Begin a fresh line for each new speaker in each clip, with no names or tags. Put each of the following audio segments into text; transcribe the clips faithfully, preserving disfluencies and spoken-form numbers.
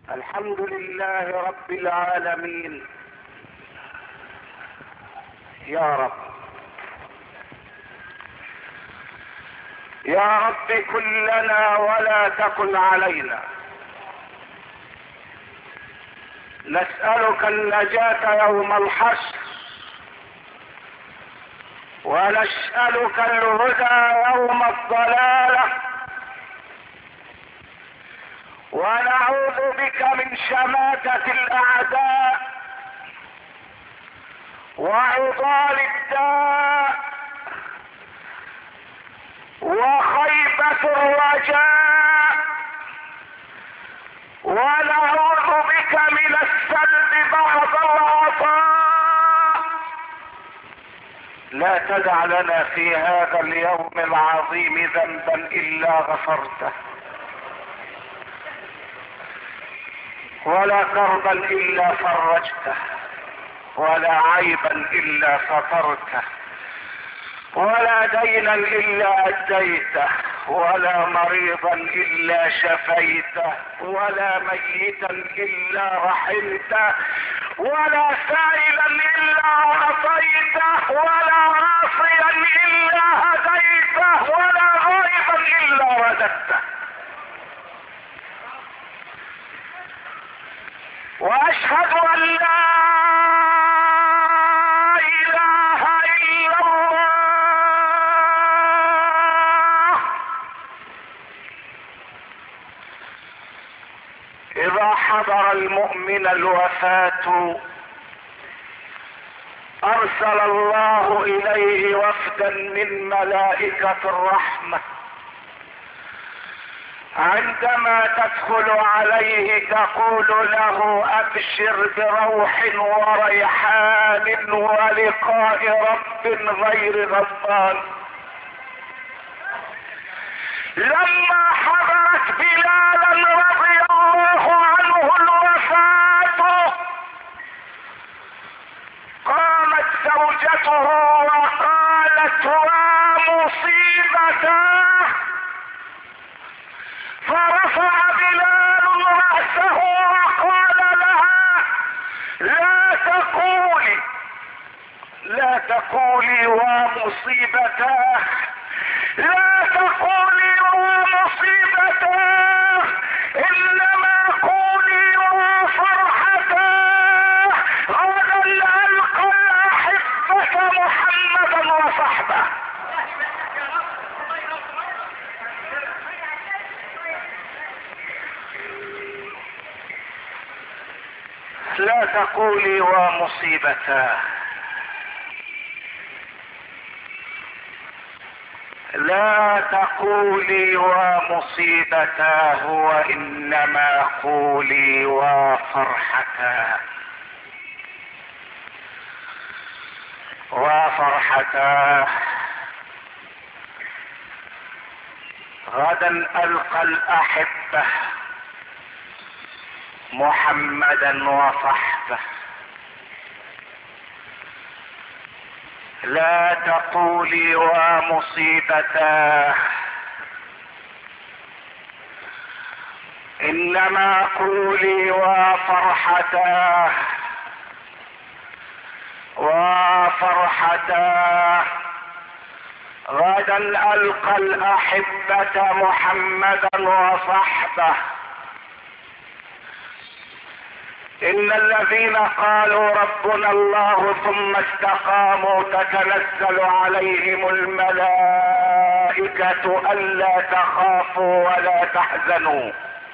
الحمد لله رب العالمين. يا رب يا رب كن لنا ولا تكن علينا. نسألك النجاة يوم الحشر، ونسألك الهدى يوم الضلالة، ونعوذ بك من شماتة الأعداء وعضال الداء وخيبة الرجاء، ونعوذ بك من السلب بعد العطاء. لا تدع لنا في هذا اليوم العظيم ذنبا إلا غفرته، ولا كربا إلا فرجته، ولا عيبا إلا سترته، ولا دينا إلا أديته، ولا مريضا إلا شفيته، ولا ميتا إلا رحمته، ولا سائلا إلا أعطيته، ولا عاصيا إلا هديته، ولا غائبا إلا رددته. وأشهد أن لا إله إلا الله. إذا حضر المؤمن الوفاة أرسل الله إليه وفدا من ملائكة الرحمة. عندما تدخل عليه تقول له أبشر بروح وريحان ولقاء رب غير غضبان. لما حضرت بلالا رضي الله عنه الوفاة قامت زوجته وقالت ومصيبته، فرفع بلال رأسه وقال لها لا تقولي لا تقولي ومصيبته، لا تقولي ومصيبته، إنما قولي وفرحته. غدا ألقى الأحبة محمدا وصحبه. لا تقولي ومصيبته، لا تقولي ومصيبته، وإنما قولي وفرحته وفرحته. غدا ألقى الأحبة محمدا وصحبه. لا تقولي ومصيبته، إنما قولي وفرحته وفرحته. غدا ألقى الأحبة محمدا وصحبه. إن الذين قالوا ربنا الله ثم استقاموا تتنزل عليهم الملائكة ألا تخافوا ولا تحزنوا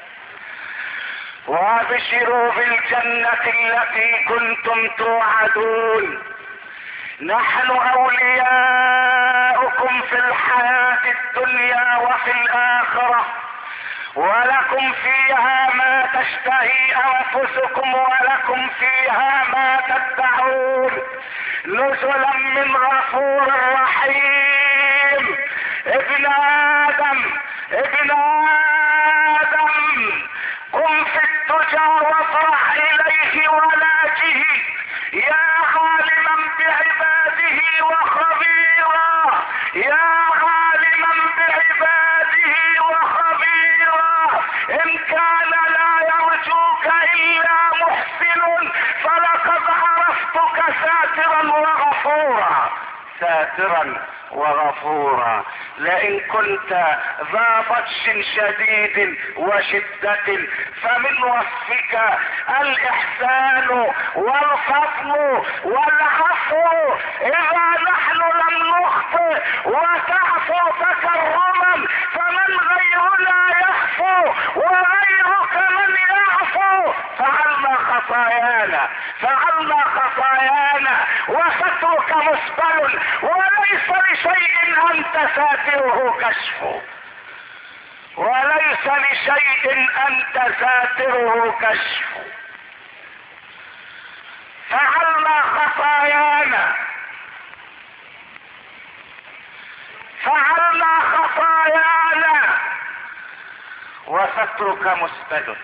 وابشروا بالجنة التي كنتم توعدون. نحن أولياؤكم في الحياة الدنيا وفي الآخرة، ولكم فيها ما تشتهي أنفسكم ولكم فيها ما تدعون، نزلا من غفور رحيم. ابن آدم ابن آدم قم في الدجى وافرح إليه ولاجه، يا عالما بعباده وخبيرا، يا عالما بعباده وخبيرا. إن كان لا يرجوك الا محسن فلقد عرفتك ساترا وغفورا. ساترا وغفورا. لئن كنت ذا بطش شديد وشدة فمن وصفك الإحسان والفضل والعفو إذا نحن لم نخطئ وتعفو تكرما فمن غيرنا يعفو وغيرك من يعفو. فعلنا خطايانا فعلنا خطايانا وسترك مسبل وليس لشيء أنت ساتره كشفه. وليس لشيء أنت ساتره كشفه. فعلنا خطايانا فعلنا خطايانا وسترك مسبل.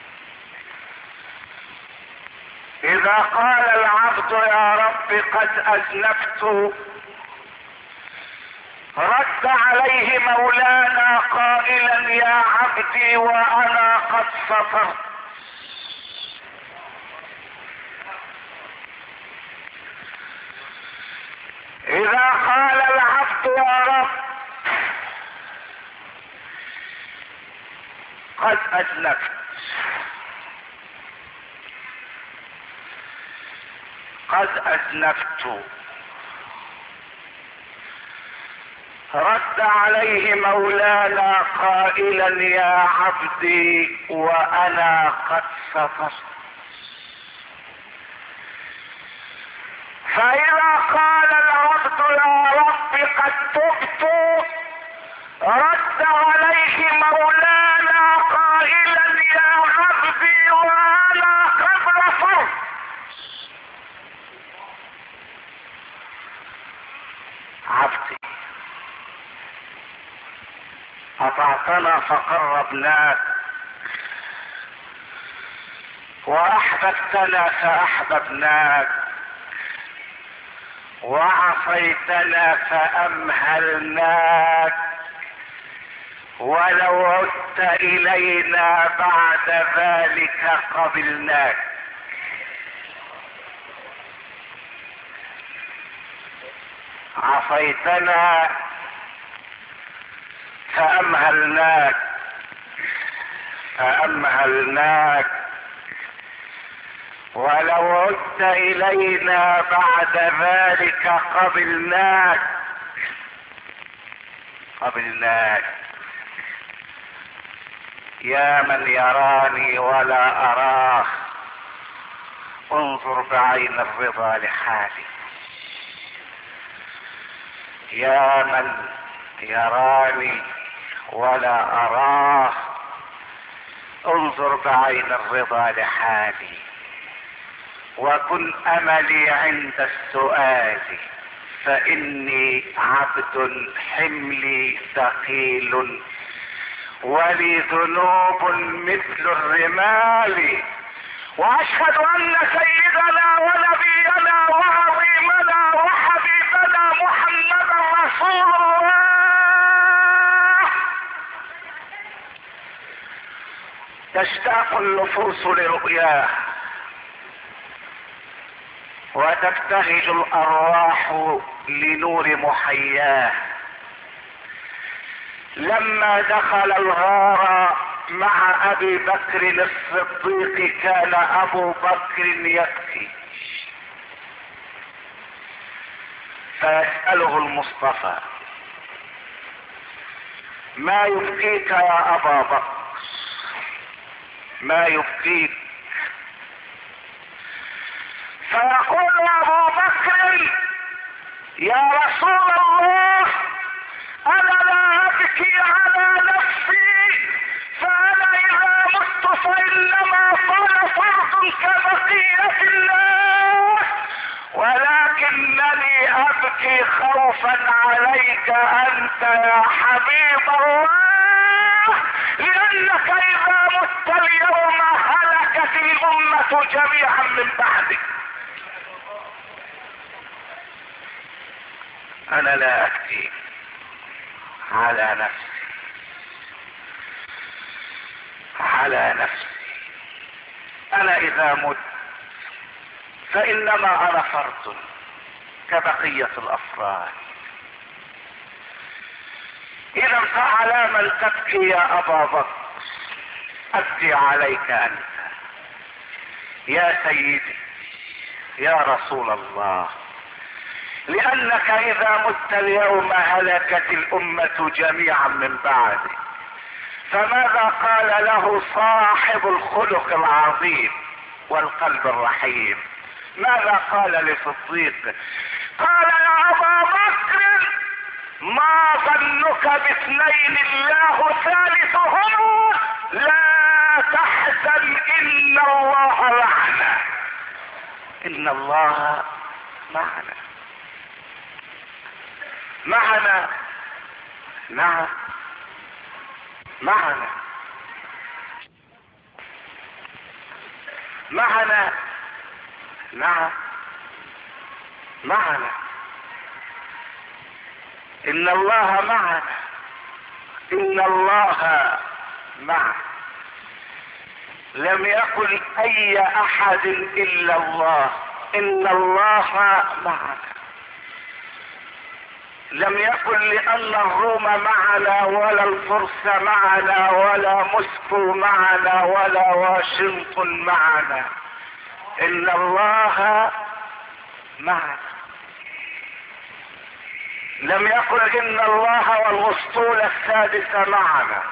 إذا قال العبد يا رب قد أذنبت رد عليه مولانا قائلا يا عبدي وأنا قد سترت. إذا قال العبد يا رب قد أذنبت قد أذنبت رد عليه مولانا قائلا يا عبدي وأنا قد سترت. فإذا قال العبد يا رب قد تبت رد عليه مولانا قائلا يا عبدي وأنا قد غفرت. عبدي أطعتنا فقربناك وأحببتنا فأحببناك وعصيتنا فأمهلناك ولو عدت إلينا بعد ذلك قبلناك. عصيتنا فأمهلناك فأمهلناك ولو عدت إلينا بعد ذلك قبلناك قبلناك. يا من يراني ولا أراه انظر بعين الرضا لحالي. يا من يراني ولا أراه انظر بعين الرضا لحالي وكن أملي عند السؤال فإني عبد حملي ثقيل ولي ذنوب مثل الرمال. وأشهد أن سيدنا ونبينا وعظيمنا وحبيبنا محمدا رسول الله تشتاق النفوس لرؤياه وتبتهج الأرواح لنور محياه. لما دخل الغار مع أبي بكر الصديق كان أبو بكر يبكي فيسأله المصطفى ما يبكيك يا أبا بكر ما يبكيك؟ فيقول أبو بكر يا رسول الله أنا لا أبكي على نفسي فأنا إذا مت فإنما صار فرض كبقية الناس ولكنني أبكي خوفا عليك أنت يا حبيب الله لأنك إذا مت اليوم هلكت الأمة جميعا من بعدك. أنا لا أبكي على نفسي على نفسي انا اذا مت فانما انا فرد كبقية الافراد. اذا فعلى من تبكي يا ابا بكر؟ ابكي عليك انت يا سيدي يا رسول الله، لانك اذا مت اليوم هلكت الامة جميعا من بعدك. فماذا قال له صاحب الخلق العظيم والقلب الرحيم؟ ماذا قال لصديقه؟ قال يا ابا بكر ما ظنك باثنين الله ثالثهما، لا تحزن ان الله معنا. ان الله معنا معنا نعم معنا معنا نعم معنا. ان الله معنا، ان الله معنا. لم يقل اي احد الا الله، ان الله معنا. لم يقل لان الروم معنا ولا الفرس معنا ولا موسكو معنا ولا واشنطن معنا، ان الله معنا. لم يقل ان الله والاسطول السادسة معنا،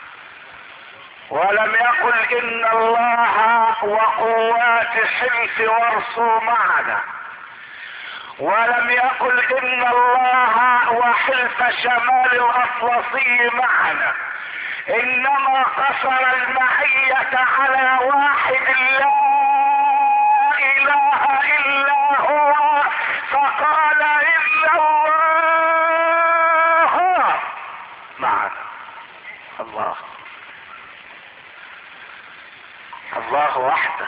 ولم يقل ان الله وقوات حلف ورسو معنا، ولم يقل ان الله وحلف شمال الاطلسي معنا، انما قصر المعية على واحد لا اله الا هو، فقال ان الله معنا. الله الله وحده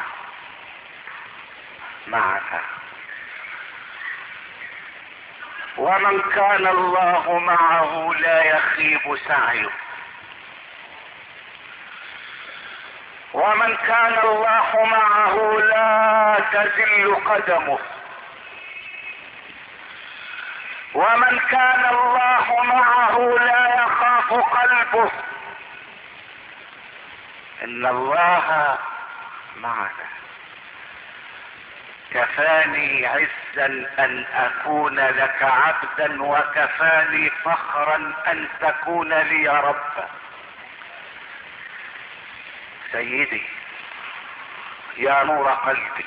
معنا. ومن كان الله معه لا يخيب سعيه، ومن كان الله معه لا تزل قدمه، ومن كان الله معه لا يخاف قلبه. ان الله معنا. كفاني عزا ان اكون لك عبدا، وكفاني فخرا ان تكون لي ربا. سيدي يا نور قلبي،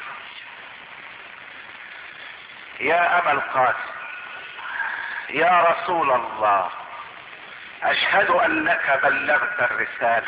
يا ابا القاسم، يا رسول الله، اشهد انك بلغت الرسالة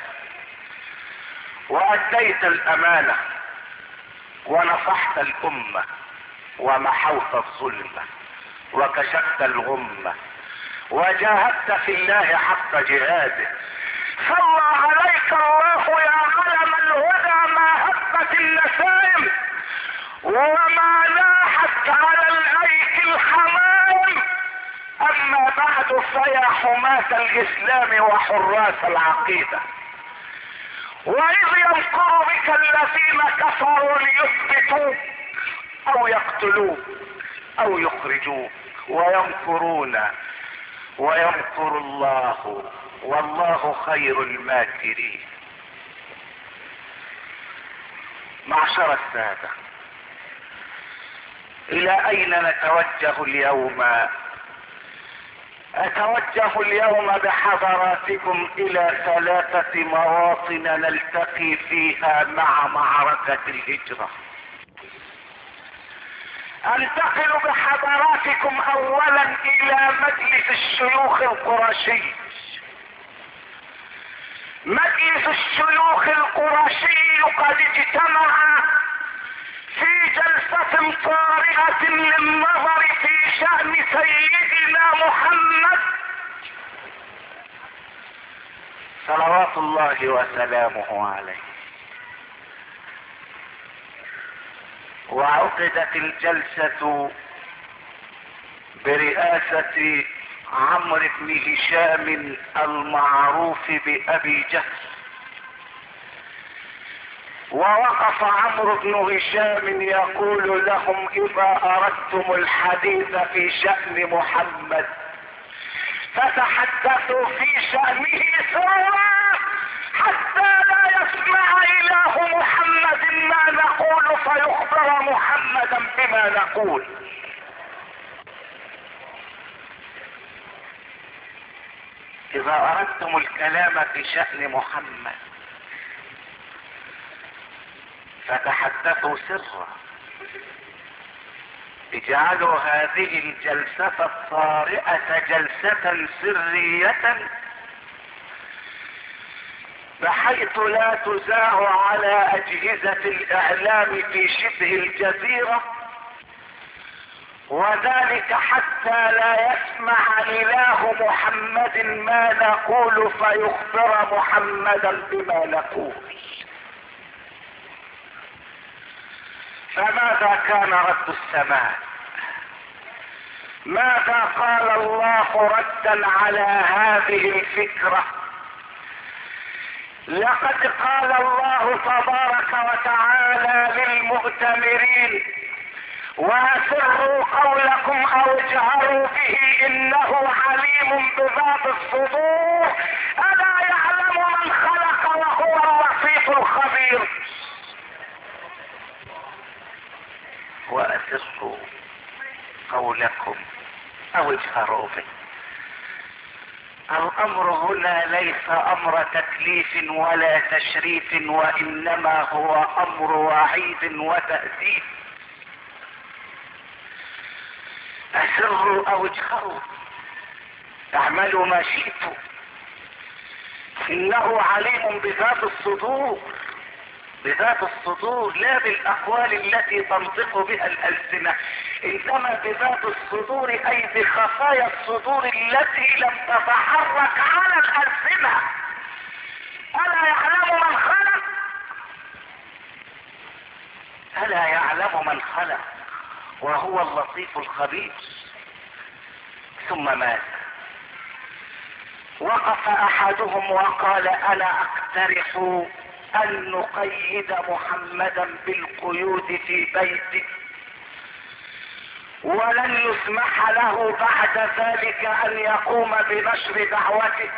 واديت الامانة ونصحت الامة ومحوت الظلمة وكشفت الغمة وجاهدت في الله حق جهاده. صلى عليك الله يا علم الهدى ما هبت النسائم وما لاحت على الايك الحمائم. اما بعد فيا حماة الاسلام وحراس العقيدة، واذ يمكر بك الذين كفروا ليثبتوك او يقتلوك او يخرجوك، ويمكرون ويمكر الله والله خير الماكرين. معشر السادة، الى اين نتوجه اليوم؟ اتوجه اليوم بحضراتكم الى ثلاثة مواطن نلتقي فيها مع معركة الهجرة. انتقل بحضراتكم اولا الى مجلس الشيوخ القرشي. مجلس الشيوخ القرشي قد اجتمع في جلسة طارئة للنظر في شأن سيدنا محمد صلوات الله وسلامه عليه. وعقدت الجلسة برئاسة عمرو بن هشام المعروف بأبي جهل، ووقف عمرو بن هشام يقول لهم اذا اردتم الحديث في شأن محمد فتحدثوا في شأنه سرا حتى لا يسمع اله محمد ما نقول فيخبر محمدا بما نقول. اذا اردتم الكلام في شأن محمد فتحدثوا سرا، اجعلوا هذه الجلسة الطارئة جلسة سرية بحيث لا تذاع على اجهزة الاعلام في شبه الجزيرة، وذلك حتى لا يسمع اله محمد ما نقول فيخبر محمدا بما نقول. فماذا كان رد السماء؟ ماذا قال الله ردا على هذه الفكرة؟ لقد قال الله تبارك وتعالى للمؤتمرين واسروا قولكم او اجهروا به انه عليم بذات الصدور الا يعلم من خلق وهو اللطيف الخبير. واسروا قولكم او اجهروا به. الامر هنا ليس امر تكليف ولا تشريف، وانما هو امر وعيد وتأديب. اسروا او اجهروا، اعملوا ما شئتم، انه عليم بذات الصدور، بذات الصدور لا بالاقوال التي تنطق بها الالسنة، انما بذات الصدور اي بخفايا الصدور التي لم تتحرك على الالسنة. الا يعلم من خلق، الا يعلم من خلق وهو اللطيف الخبير. ثم ماذا؟ وقف احدهم وقال انا اقترح ان نقيد محمدا بالقيود في بيته ولن يسمح له بعد ذلك ان يقوم بنشر دعوته.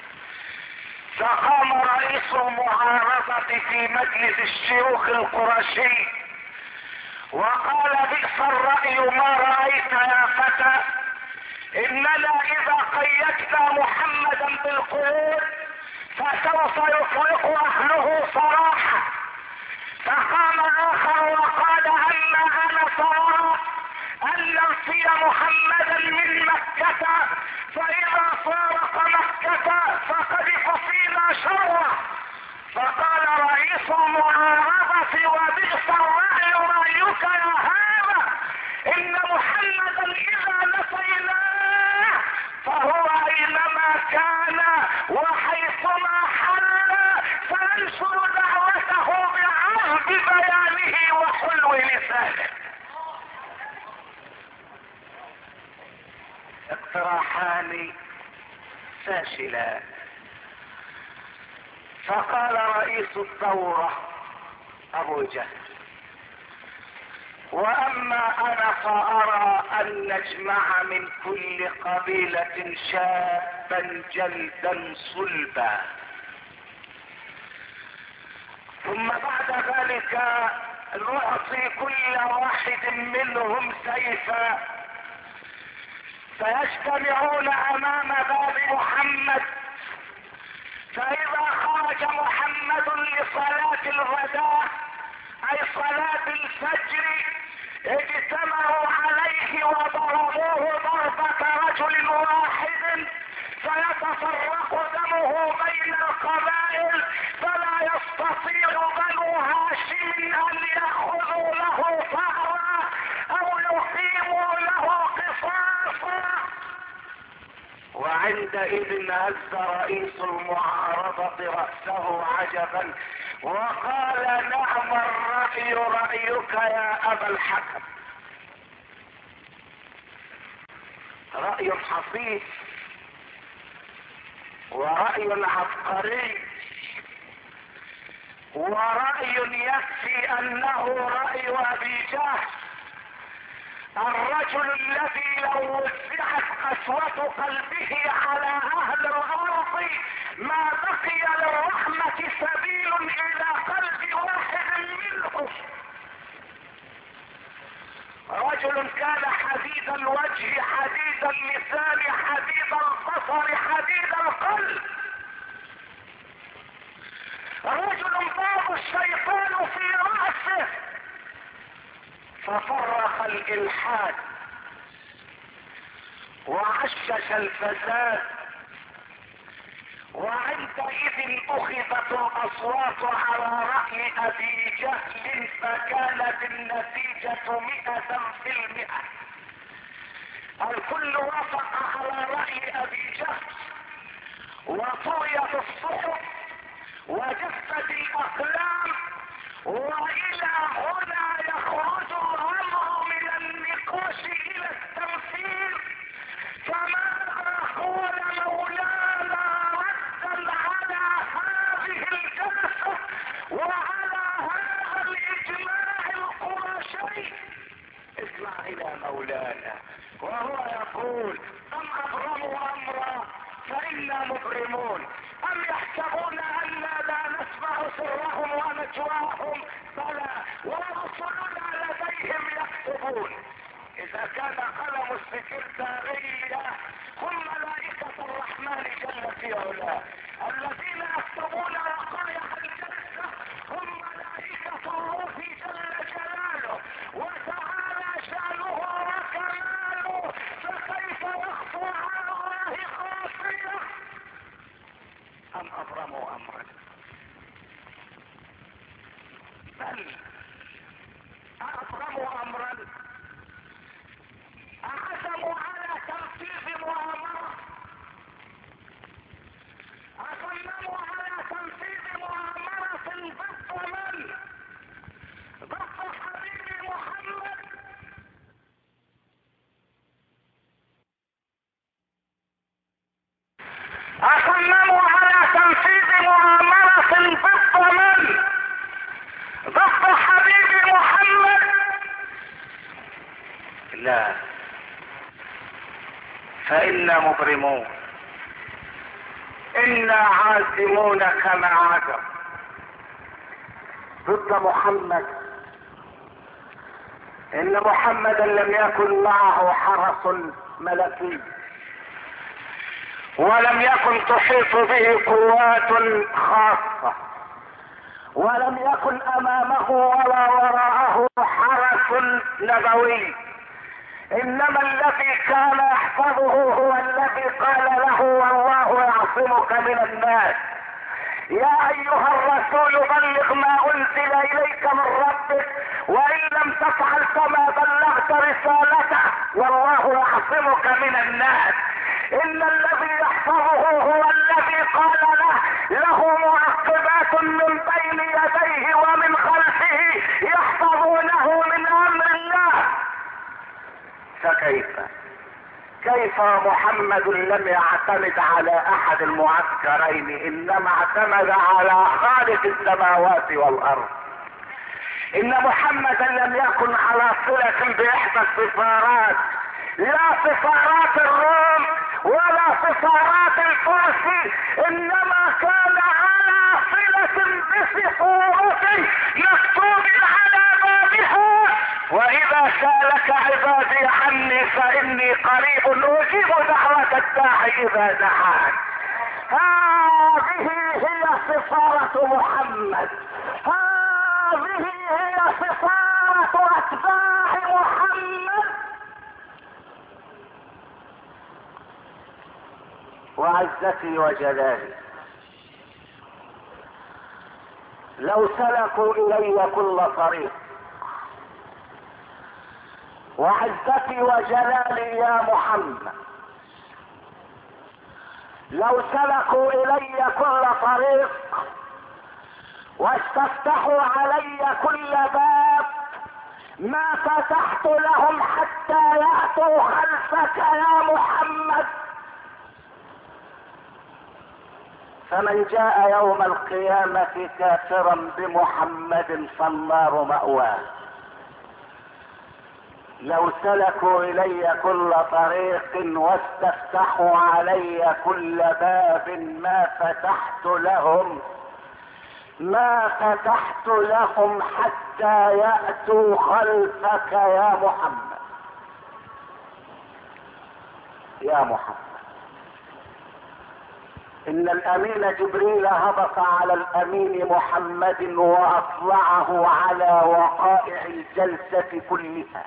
فقام رئيس المعارضة في مجلس الشيوخ القرشي وقال بئس الرأي ما رأيت يا فتى، اننا اذا قيدنا محمدا بالقيود فسوف يطلق اهله صراحة. فقام اخر وقال اما انا صراحة ان ننفي محمدا من مكة، فاذا فارق مكة فقد كفينا شره. فقال رئيس المعارضة وبئس الرأي رأيك يا هذا، ان محمدا اذا نفيناه فهو اينما كان وحيثما حل فينشر دعوته بعذب بيانه وحلو لسانه. اقتراحان فاشلان. فقال رئيس الثورة ابو جهل واما انا فارى ان نجمع من كل قبيلة شابا جلدا صلبا، ثم بعد ذلك نعطي كل واحد منهم سيفا فيجتمعون امام باب محمد، فاذا خرج محمد لصلاة الغداء اي صلاة الفجر اجتمعوا عليه وضربوه ضربة رجل واحد فيتفرق دمه بين القبائل، فلا يستطيع بنو هاشم ان ياخذوا له ثأرا او يقيموا له قصاصا. وعندئذ هز رئيس المعارضة رأسه عجبا وقال نعم الرأي رأيك يا ابا الحكم. رأي حصيف ورأي عبقري ورأي يكفي انه رأي ابي جهل، الرجل الذي لو وزعت قسوة قلبه على اهل الارض ما بقي للرحمة سبيل الى قلب واحد منهم. رجل كان حديد الوجه حديد اللسان حديد البصر حديد القلب، رجل ضاق الشيطان في رأسه ففرق الإلحاد وعشش الفساد، وعندئذ أخذت الأصوات على رأي أبي جهل فكانت النتيجة مئة في المئة. الكل وافق على رأي أبي جهل وطويت الصحف وجفت الأقلام، وإلى هنا يخرج الأمر من النقاش إلى التنفيذ. فماذا قال مولانا ردا على هذه الجلسة وعلى هذا الإجماع القرشي؟ اسمع إلى مولانا وهو يقول: أم أبرموا أمرا فإنا مبرمون، أم يحسبون أننا لا نسمع سرهم ونجواهم؟ بلى ورسلنا لديهم يكتبون. إذا كان قلم السكرتارية هم ملائكة الرحمن جل في علاه، الذين يكتبون وقائع الجلسة هم ملائكة الروح جل جلاله وتعالى شأنه وكماله، فكيف يخفى على الله خافية؟ أم أبرموا أمرا، بل أبرموا أمرا عزموا على تنفيذ مؤامرة، أصمموا على تنفيذ مؤامرة ضد من؟ ضد حبيبي محمد. أصمموا على تنفيذ مؤامرة ضد من؟ ضد حبيبي محمد. لا، فإنا مبرمون، إنا عازمون كما عزم ضد محمد. إن محمدا لم يكن معه حرس ملكي، ولم يكن تحيط به قوات خاصة، ولم يكن أمامه ولا وراءه حرس نبوي، انما الذي كان يحفظه هو الذي قال له: والله يعصمك من الناس. يا ايها الرسول بلغ ما انزل اليك من ربك، وان لم تفعل فما بلغت رسالته، والله يعصمك من الناس. ان الذي يحفظه هو الذي قال له: له معقبات من بين يديه ومن خلفه يحفظونه من امر الله. فكيف كيف محمد لم يعتمد على احد المعسكرين، انما اعتمد على خالق السماوات والارض. ان محمدا لم يكن على صلة باحدى السفارات، لا سفارات الروم ولا سفارات الفرس، انما كان على صلة بسفورة مكتوب على بابها: واذا سالك عبادي عني فاني قريب اجيب دعوة الداعي اذا دعان. هذه هي سفارة محمد، هذه هي سفارة اتباع محمد. وعزتي وجلالي لو سلكوا الي كل طريق، وعزتي وجلالي يا محمد لو سلكوا الي كل طريق واستفتحوا علي كل باب ما فتحت لهم حتى يأتوا خلفك يا محمد. فمن جاء يوم القيامة كافرا بمحمد فالنار مأواه. لو سلكوا الي كل طريق واستفتحوا علي كل باب ما فتحت لهم ما فتحت لهم حتى يأتوا خلفك يا محمد. يا محمد، ان الامين جبريل هبط على الامين محمد واطلعه على وقائع الجلسة كلها،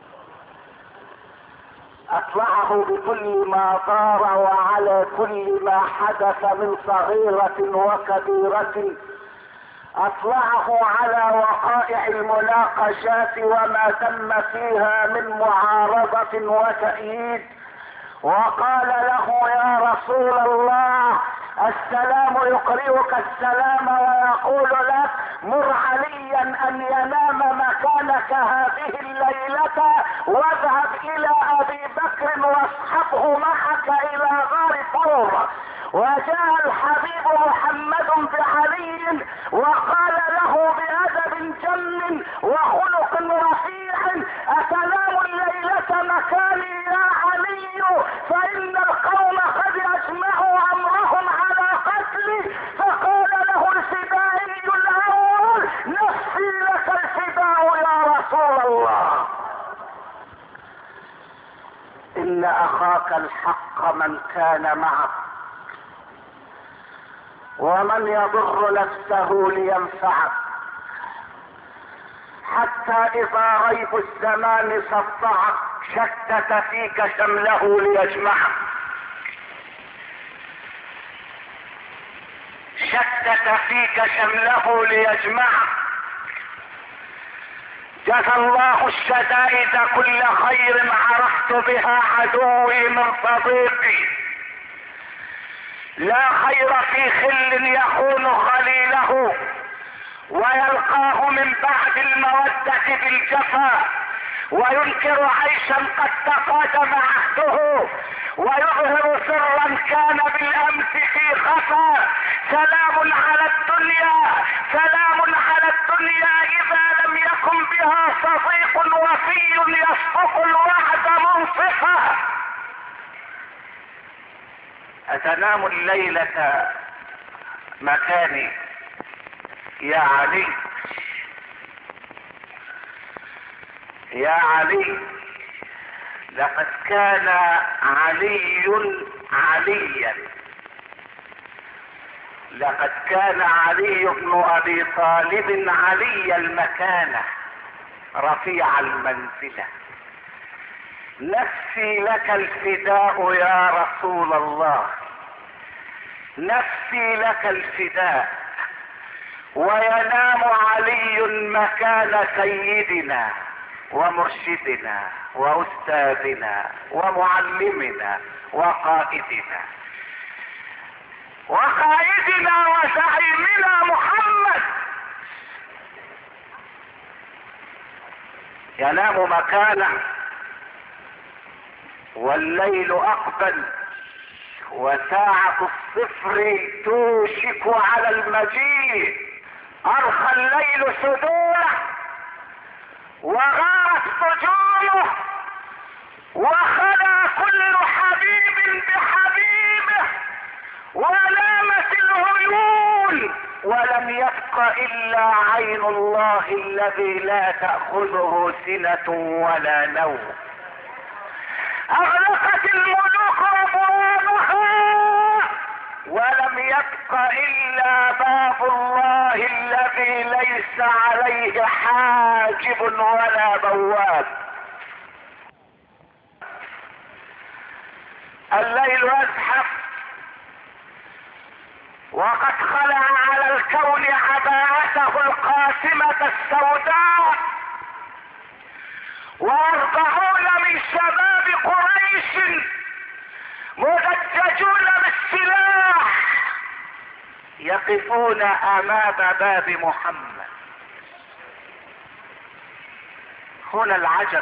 اطلعه بكل ما دار وعلى كل ما حدث من صغيرة وكبيرة، اطلعه على وقائع المناقشات وما تم فيها من معارضة وتأييد، وقال له يا رسول الله السلام يقرئك السلام ويقول لك مر عليا ان ينام مكانك هذه الليلة واذهب الى ابي بكر واصحبه معك الى غار ثور. وجاء الحبيب محمد بعلي وقال له بادب جم وخلق رفيع اتنام الليلة مكاني يا علي فان القوم قد اجمعوا امرهم على قتلي. فقال له الفدائي الاول نفسي لك الفداء يا رسول الله. ان اخاك الحق من كان معك ومن يضر نفسه لينفعك، حتى اذا ريب الزمان سطعك شتت فيك شمله ليجمعك، شتت فيك شمله ليجمعك. جزى الله الشدائد كل خير عرفت بها عدوي من صديقي. لا خير في خل يخون خليله ويلقاه من بعد المودة بالجفا، وينكر عيشا قد تقادم عهده ويظهر سرا كان بالامس في خفا. سلام على الدنيا سلام على الدنيا اذا لم يكن بها صديق وفي يصدق الوعد منصفا. اتنام الليلة مكاني يا علي يا علي. لقد كان علي عليا لقد كان علي بن ابي طالب علي المكانة رفيع المنزلة. نفسي لك الفداء يا رسول الله، نفسي لك الفداء. وينام علي مكان سيدنا ومرشدنا واستاذنا ومعلمنا وقائدنا وقائدنا وزعيمنا محمد. ينام مكانه والليل اقبل وساعة الصفر توشك على المجيء. ارخى الليل سدوله وغارت نجومه وخلا كل حبيب بحبيبه ونامت العيون ولم يبق الا عين الله الذي لا تأخذه سنة ولا نوم. اغلقت الملوك ابوابها ولم يبق الا باب الله الذي ليس عليه حاجب ولا بواب. الليل ازحف وقد خلع على الكون عباءته القاسمة السوداء، واربعون من شباب قريش مدججون بالسلاح يقفون امام باب محمد. هنا العجب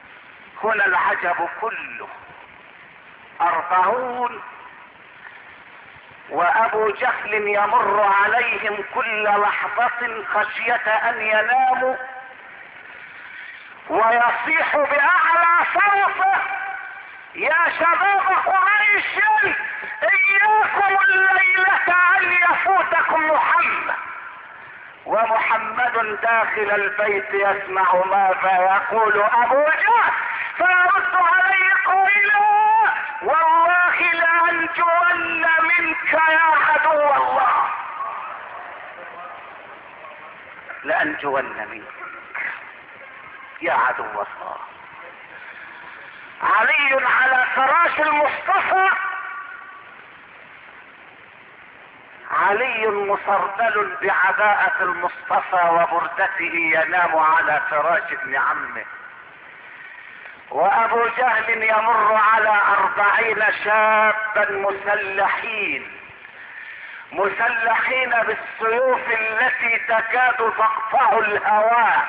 هنا العجب كله. اربعون وابو جهل يمر عليهم كل لحظة خشية ان يناموا، ويصيح باعلى صوته: يا شباب قريش اياكم الليلة ان يفوتكم محمد. ومحمد داخل البيت يسمع ماذا يقول ابو جهل، فيرد عليه قائلا: والله لانجون منك يا عدو الله، لانجون منك يا عدو الله. علي على فراش المصطفى، علي مصردل بعباءة المصطفى وبردته ينام على فراش ابن عمه، وابو جهل يمر على اربعين شابا مسلحين مسلحين بالسيوف التي تكاد تقطع الهواء،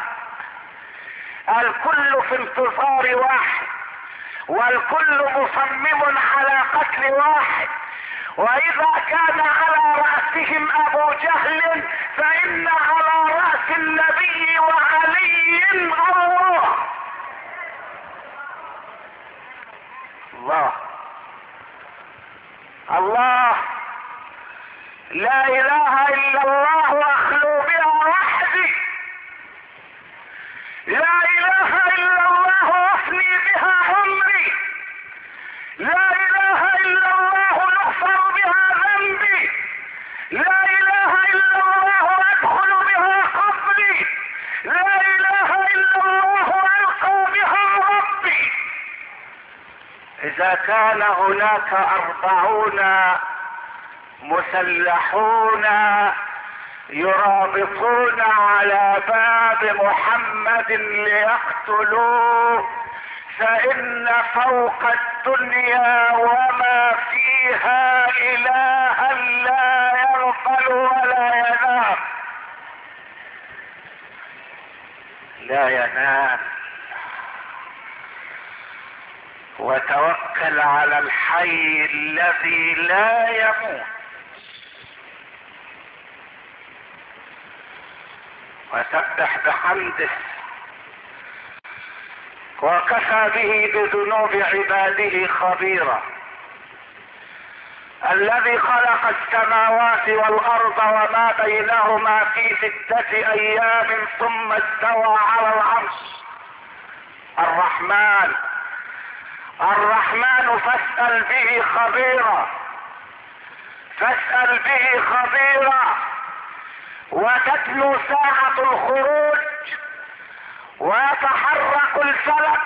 الكل في انتظار واحد، والكل مصمم على قتل واحد. واذا كان على رأسهم ابو جهل فان على رأس النبي وعلي الله. الله الله لا اله الا الله اخلو بها وحدي، لا اله الا الله افني بها عمري، لا اله الا الله نغفر بها ذنبي، لا اله الا الله ادخل بها قبري، لا اله الا الله القى بها ربي. اذا كان هناك اربعون مسلحون يرابطون على باب محمد ليقتلوه، فإن فوق الدنيا وما فيها إلها لا يغفل ولا ينام، لا ينام. وتوكل على الحي الذي لا يموت، وسبح بحمده، وكفى به بذنوب عباده خبيرا. الذي خلق السماوات والارض وما بينهما في ستة ايام ثم استوى على العرش. الرحمن الرحمن فاسأل به خبيرا، فاسأل به خبيرا. وتتلو ساعة الخروج، ويتحرك الفلك،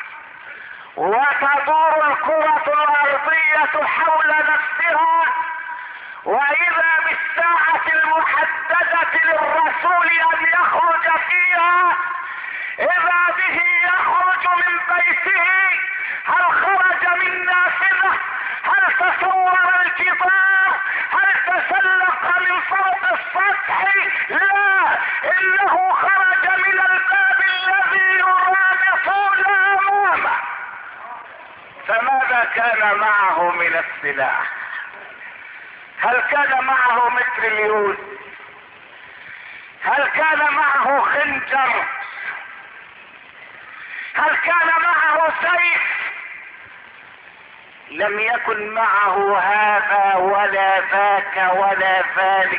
وتدور الكرة الارضية حول نفسها، واذا بالساعة المحددة للرسول ان يخرج فيها اذا به يخرج من بيته. هل خرج من نافذة؟ هل تصور الجدار؟ هل تسلق من فوق السطح؟ لا، انه خرج من الباب الذي يرابطون امامه. فماذا كان معه من السلاح؟ هل كان معه متريليون؟ هل كان معه خنجر؟ هل كان معه سيف؟ لم يكن معه هذا ولا ذاك ولا ذلك،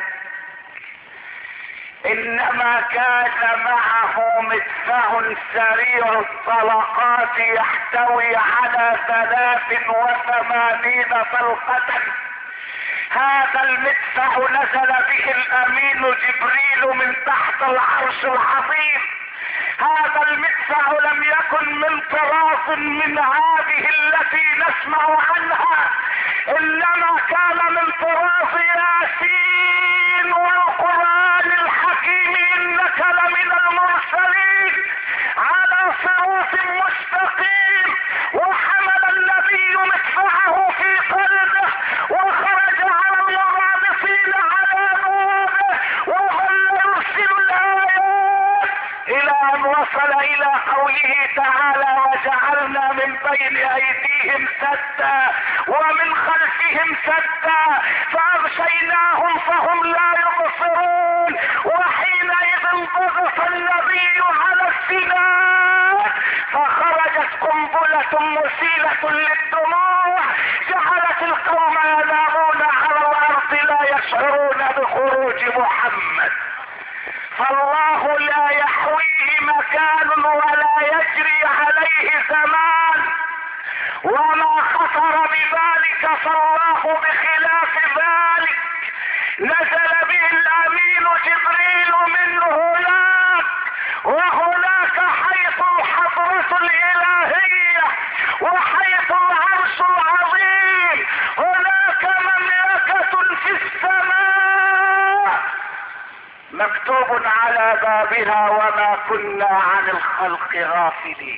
انما كان معه مدفع سريع الطلقات يحتوي على ثلاث وثمانين طلقة. هذا المدفع نزل به الامين جبريل من تحت العرش العظيم. هذا المدفع لم يكن من طراز من هذه التي نسمع عنها، انما كان من طراز ياسين والقرآن الحكيم، انك لمن المرسلين على صراط مستقيم. وحمل النبي مدفعه في قلبه وخرج على المرابطين على بوابه، وظل يرسل الايات الى ان وصل الى قوله تعالى: وجعلنا من بين ايديهم ايديهم سدا ومن خلفهم سدا فاغشيناهم فهم لا يبصرون. وحينئذ ضغط النبي على السلاح فخرجت قنبلة مسيلة للدموع جعلت القوم ينامون على الارض لا يشعرون بخروج محمد. فالله لا يحويه مكان ولا يجري عليه زمان، وما خطر بذلك فالله بخلاف ذلك. نزل به الامين جبريل من هناك، وهناك حيث الحضرة الالهية وحيث العرش العظيم هناك مملكة في السماء مكتوب على بابها وما كنا عن الخلق غافلين.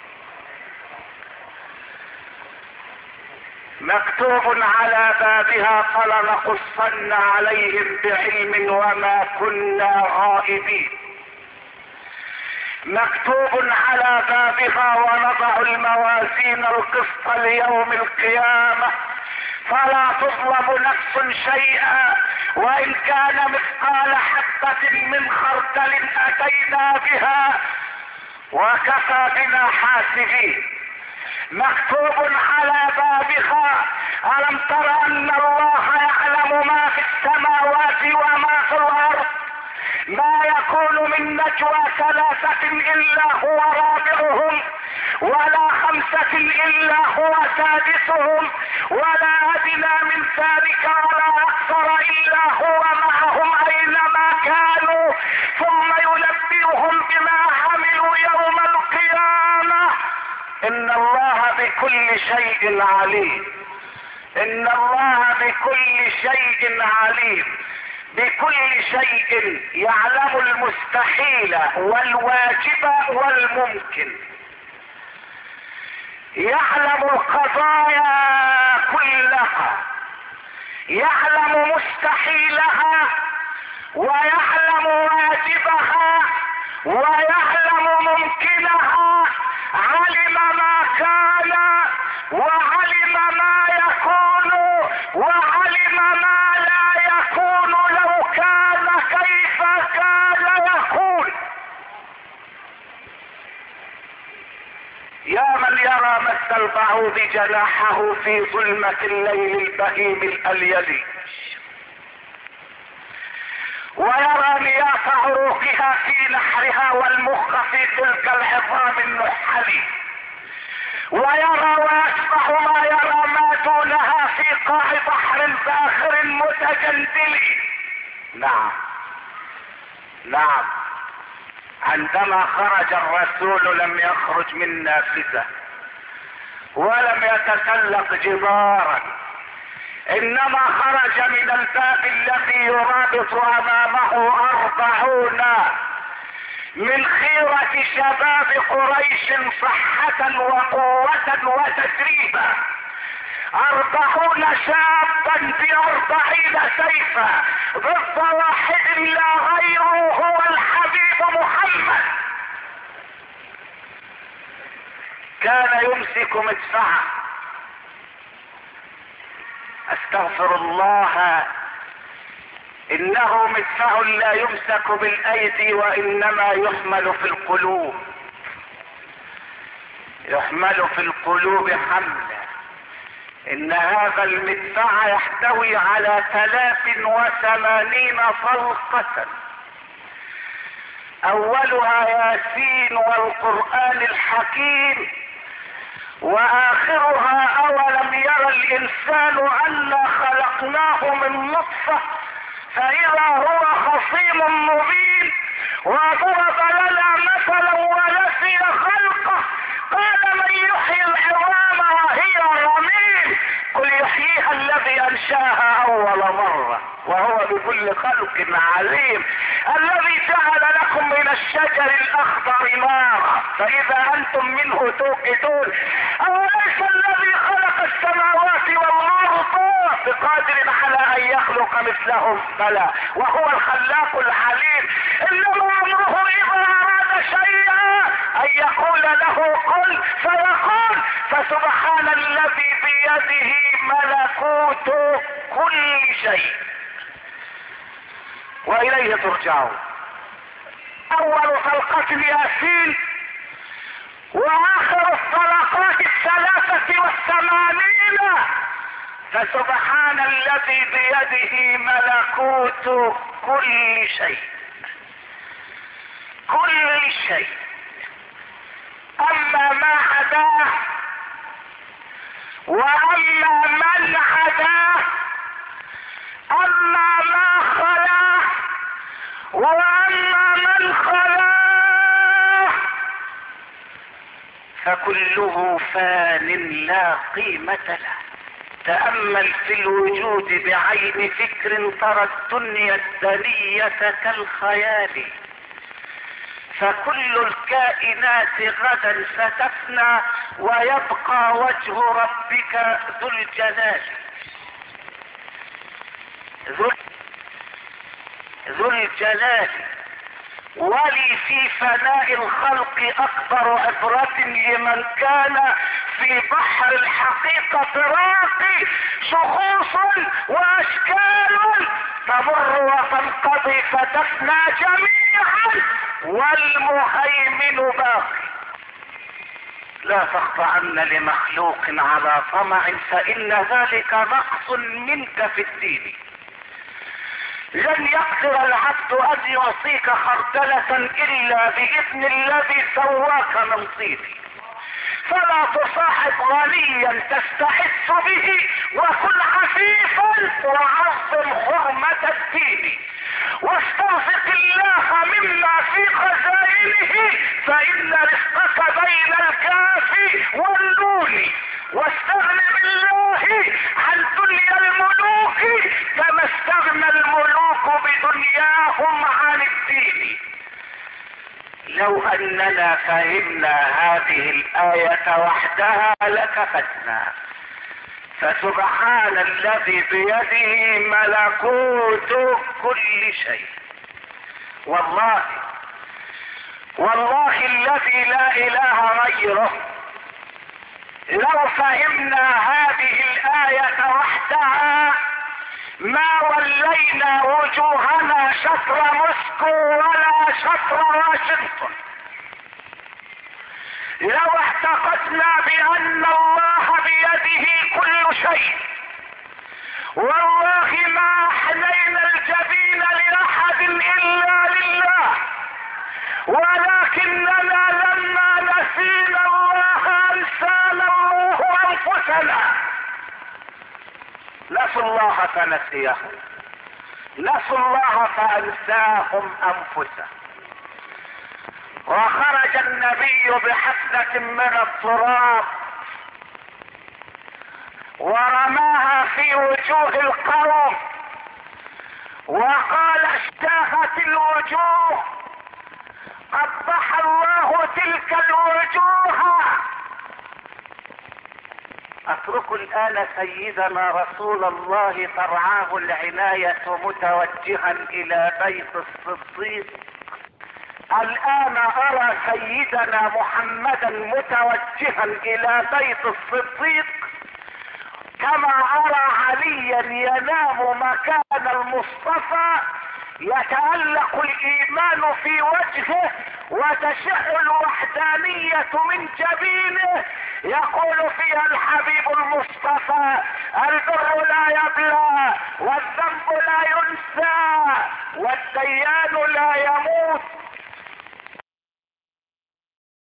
مكتوب على بابها فلنقصن عليهم بعلم وما كنا غائبين. مكتوب على بابها ونضع الموازين القسط ليوم القيامة فلا تظلم نفس شيئا وان كان مثقال حبة من خردل اتينا بها وكفى بنا حاسبين. مكتوب على بابها الم تر ان الله يعلم ما في السماوات وما في الارض ما يكون من نجوى ثلاثة الا هو رابعهم ولا خمسة الا هو سادسهم ولا ادنى من ذلك ولا اكثر الا هو معهم اينما كانوا ثم ينبئهم بما عملوا يوم القيامة. ان الله بكل شيء عليم. ان الله بكل شيء عليم. بكل شيء يعلم المستحيل والواجب والممكن. يعلم القضايا كلها، يعلم مستحيلها ويعلم واجبها ويعلم ممكنها. علم ما كان وعلم ما يكون وعلم ما لا يكون لو كان كيف كان يكون. يا من يرى مس البعوض جناحه في ظلمة الليل البهيم الأليل ويرى نياف عروقها في نحرها والمخ في تلك العظام النحل ويرى ويسمع ما يرى ما دونها في قاع بحر باخر متجندل. نعم نعم. عندما خرج الرسول لم يخرج من نافذة ولم يتسلق جدارا، انما خرج من الباب الذي يرابط امامه اربعون من خيرة شباب قريش صحة وقوة وتدريبا. أربعون شابا بأربعين سيفا ضد واحد لا غيره هو الحبيب محمد. كان يمسك مدفعه. استغفر الله، انه مدفع لا يمسك بالايدي وانما يحمل في القلوب. يحمل في القلوب حملا. ان هذا المدفع يحتوي على ثلاث وثمانين طلقة اولها ياسين والقرآن الحكيم واخرها اولم يرى الانسان انا خلقناه من نطفة فاذا هو خصيم مبين وضرب لنا مثلا ونسي خلقه قال من يحيي العظام وهي رميم قل يحييها الذي انشاها اول مرة وهو بكل خلق عليم. الذي جعل لكم من الشجر الاخضر نارا فاذا انتم منه توقدون اوليس الذي خلق السماوات والارض بقادر على ان يخلق مثلهم؟ بلى وهو الخلاق العليم. انما امره اذا اراد شيئا ان يقول يقول له قل فيقول. فسبحان الذي بيده ملكوت كل شيء واليه ترجعون. اول طلقة ياسين واخر الطلقات الثلاثة والثمانين. فسبحان الذي بيده ملكوت كل شيء كل شيء. اما ما عداه واما من عداه، اما ما خلاه واما من خلاه، فكله فان لا قيمة له. تأمل في الوجود بعين فكر ترى الدنيا الدنية كالخيال. فكل الكائنات غدا ستفنى ويبقى وجه ربك ذو الجلال. ذو, ذو الجلال. ولي في فناء الخلق اكبر عبرة لمن كان في بحر الحقيقة راقي. شخوص واشكال تمر وتنقضي فتفنى جميعا والمهيمن باقي. لا تخضعن لمخلوق على طمع فإن ذلك نقص منك في الدين. لن يقدر العبد ان يعطيك خردلة الا باذن الذي سواك من طين. فلا تصاحب غنيا تستحس به وكن عفيفا وعظم حرمة الدين. واسترزق الله مما في خزائنه فان رزقك بين الكاف والنون. واستغن بالله عن دنيا الملوك كما استغنى الملوك بدنياهم عن الدين. لو اننا فهمنا هذه الآية وحدها لكفتنا. فسبحان الذي بيده ملكوت كل شيء. والله والله الذي لا اله غيره لو فهمنا هذه الآية وحدها ما ولينا وجوهنا شطر موسكو ولا شطر واشنطن. لو اعتقدنا بأن الله بيده كل شيء والله ما احنينا الجبين لأحد إلا لله، ولكننا لما نسينا الله انسانا الله انفسنا. نسوا الله فنسيهم، نسوا الله فانساهم انفسهم. وخرج النبي بحفنة من التراب ورماها في وجوه القوم وقال اشتاخت الوجوه قبح الله تلك الوجوه. اتركوا الان سيدنا رسول الله ترعاه العناية متوجها الى بيت الصديق. الان ارى سيدنا محمدا متوجها الى بيت الصديق كما ارى عليا ينام مكان المصطفى. يتألق الايمان في وجهه وتشع الوحدانية من جبينه. يقول فيها الحبيب المصطفى البر لا يبلى والذنب لا ينسى والديان لا يموت